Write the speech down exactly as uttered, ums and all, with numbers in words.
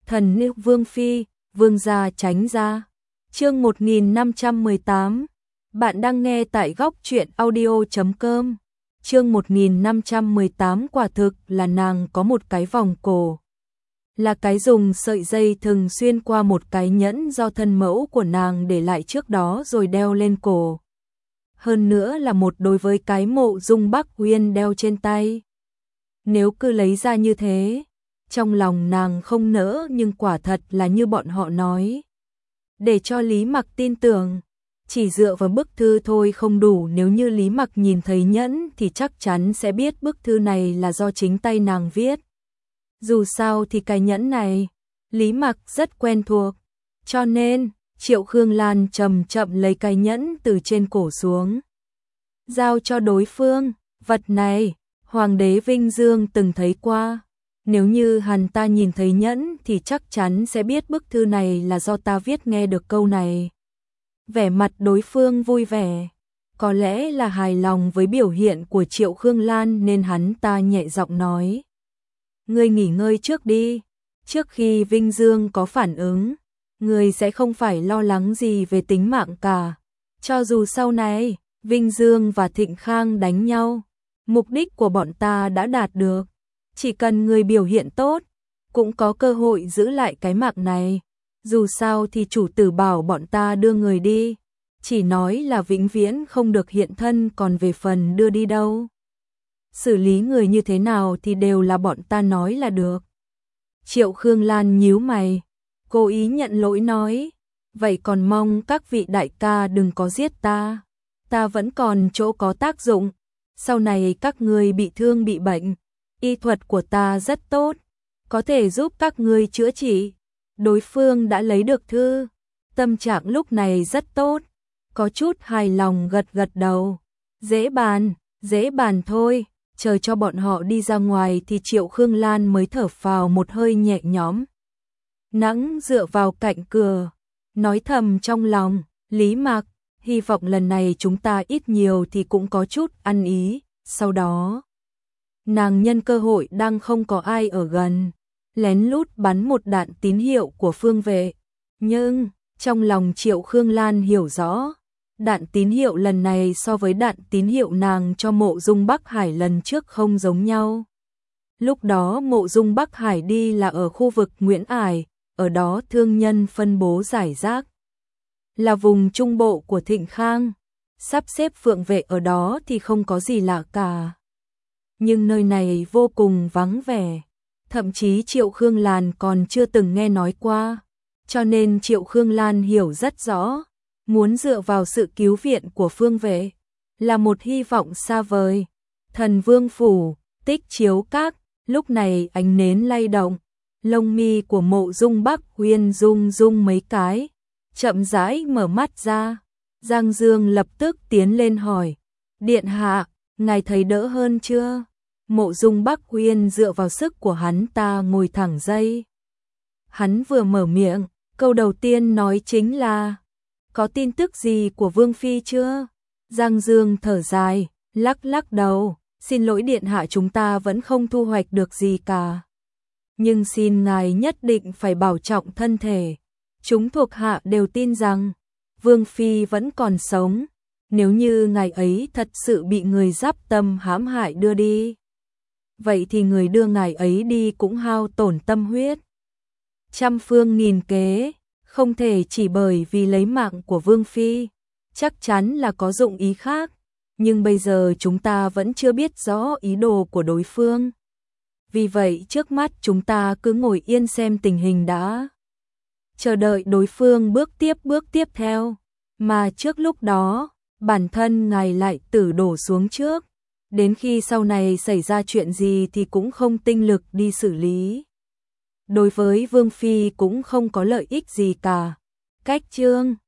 Thần nữ Vương Phi, Vương gia tránh ra. Chương một nghìn năm trăm mười tám. Bạn đang nghe tại góc truyện audio chấm com. Chương một nghìn năm trăm mười tám. Quả thực là nàng có một cái vòng cổ. Là cái dùng sợi dây thường xuyên qua một cái nhẫn do thân mẫu của nàng để lại trước đó rồi đeo lên cổ. Hơn nữa là một đối với cái Mộ Dung Bắc Uyên đeo trên tay. Nếu cứ lấy ra như thế, trong lòng nàng không nỡ, nhưng quả thật là như bọn họ nói. Để cho Lý Mặc tin tưởng, chỉ dựa vào bức thư thôi không đủ, nếu như Lý Mặc nhìn thấy nhẫn thì chắc chắn sẽ biết bức thư này là do chính tay nàng viết. Dù sao thì cái nhẫn này, Lý Mặc rất quen thuộc, cho nên Triệu Khương Lan chậm chậm lấy cái nhẫn từ trên cổ xuống, giao cho đối phương. Vật này, Hoàng đế Vinh Dương từng thấy qua. Nếu như hắn ta nhìn thấy nhẫn thì chắc chắn sẽ biết bức thư này là do ta viết. Nghe được câu này, vẻ mặt đối phương vui vẻ, có lẽ là hài lòng với biểu hiện của Triệu Khương Lan nên hắn ta nhẹ giọng nói: "Ngươi nghỉ ngơi trước đi, trước khi Vinh Dương có phản ứng, ngươi sẽ không phải lo lắng gì về tính mạng cả. Cho dù sau này Vinh Dương và Thịnh Khang đánh nhau, mục đích của bọn ta đã đạt được. Chỉ cần người biểu hiện tốt, cũng có cơ hội giữ lại cái mạng này. Dù sao thì chủ tử bảo bọn ta đưa người đi, chỉ nói là vĩnh viễn không được hiện thân, còn về phần đưa đi đâu, xử lý người như thế nào thì đều là bọn ta nói là được." Triệu Khương Lan nhíu mày, cố ý nhận lỗi nói: "Vậy còn mong các vị đại ca đừng có giết ta, ta vẫn còn chỗ có tác dụng. Sau này các ngươi bị thương bị bệnh, y thuật của ta rất tốt, có thể giúp các ngươi chữa trị." Đối phương đã lấy được thư, tâm trạng lúc này rất tốt, có chút hài lòng gật gật đầu. Dễ bàn, dễ bàn thôi. Chờ cho bọn họ đi ra ngoài thì Triệu Khương Lan mới thở phào một hơi nhẹ nhõm. Nắng dựa vào cạnh cửa, nói thầm trong lòng: "Lý Mặc, hy vọng lần này chúng ta ít nhiều thì cũng có chút ăn ý." Sau đó, nàng nhân cơ hội đang không có ai ở gần, lén lút bắn một đạn tín hiệu của phương vệ. Nhưng, trong lòng Triệu Khương Lan hiểu rõ, đạn tín hiệu lần này so với đạn tín hiệu nàng cho Mộ Dung Bắc Hải lần trước không giống nhau. Lúc đó Mộ Dung Bắc Hải đi là ở khu vực Nguyễn Ải, ở đó thương nhân phân bố rải rác. Là vùng trung bộ của Thịnh Khang, sắp xếp phượng vệ ở đó thì không có gì lạ cả. Nhưng nơi này vô cùng vắng vẻ, thậm chí Triệu Khương Lan còn chưa từng nghe nói qua, cho nên Triệu Khương Lan hiểu rất rõ, muốn dựa vào sự cứu viện của phương vệ là một hy vọng xa vời. Thần Vương phủ, Tích Chiếu Các, lúc này ánh nến lay động, lông mi của Mộ Dung Bắc Uyên rung rung mấy cái, chậm rãi mở mắt ra. Giang Dương lập tức tiến lên hỏi: "Điện hạ, ngài thấy đỡ hơn chưa?" Mộ Dung Bắc Uyên dựa vào sức của hắn ta ngồi thẳng dậy. Hắn vừa mở miệng, câu đầu tiên nói chính là: "Có tin tức gì của Vương Phi chưa?" Giang Dương thở dài, lắc lắc đầu: "Xin lỗi điện hạ, chúng ta vẫn không thu hoạch được gì cả. Nhưng xin ngài nhất định phải bảo trọng thân thể. Chúng thuộc hạ đều tin rằng Vương Phi vẫn còn sống. Nếu như ngài ấy thật sự bị người giáp tâm hãm hại đưa đi, vậy thì người đưa ngài ấy đi cũng hao tổn tâm huyết, trăm phương nghìn kế, không thể chỉ bởi vì lấy mạng của Vương Phi, chắc chắn là có dụng ý khác. Nhưng bây giờ chúng ta vẫn chưa biết rõ ý đồ của đối phương. Vì vậy trước mắt chúng ta cứ ngồi yên xem tình hình đã, chờ đợi đối phương bước tiếp bước tiếp theo. Mà trước lúc đó, bản thân ngài lại tử đổ xuống trước, đến khi sau này xảy ra chuyện gì thì cũng không tinh lực đi xử lý. Đối với Vương Phi cũng không có lợi ích gì cả." Cách chương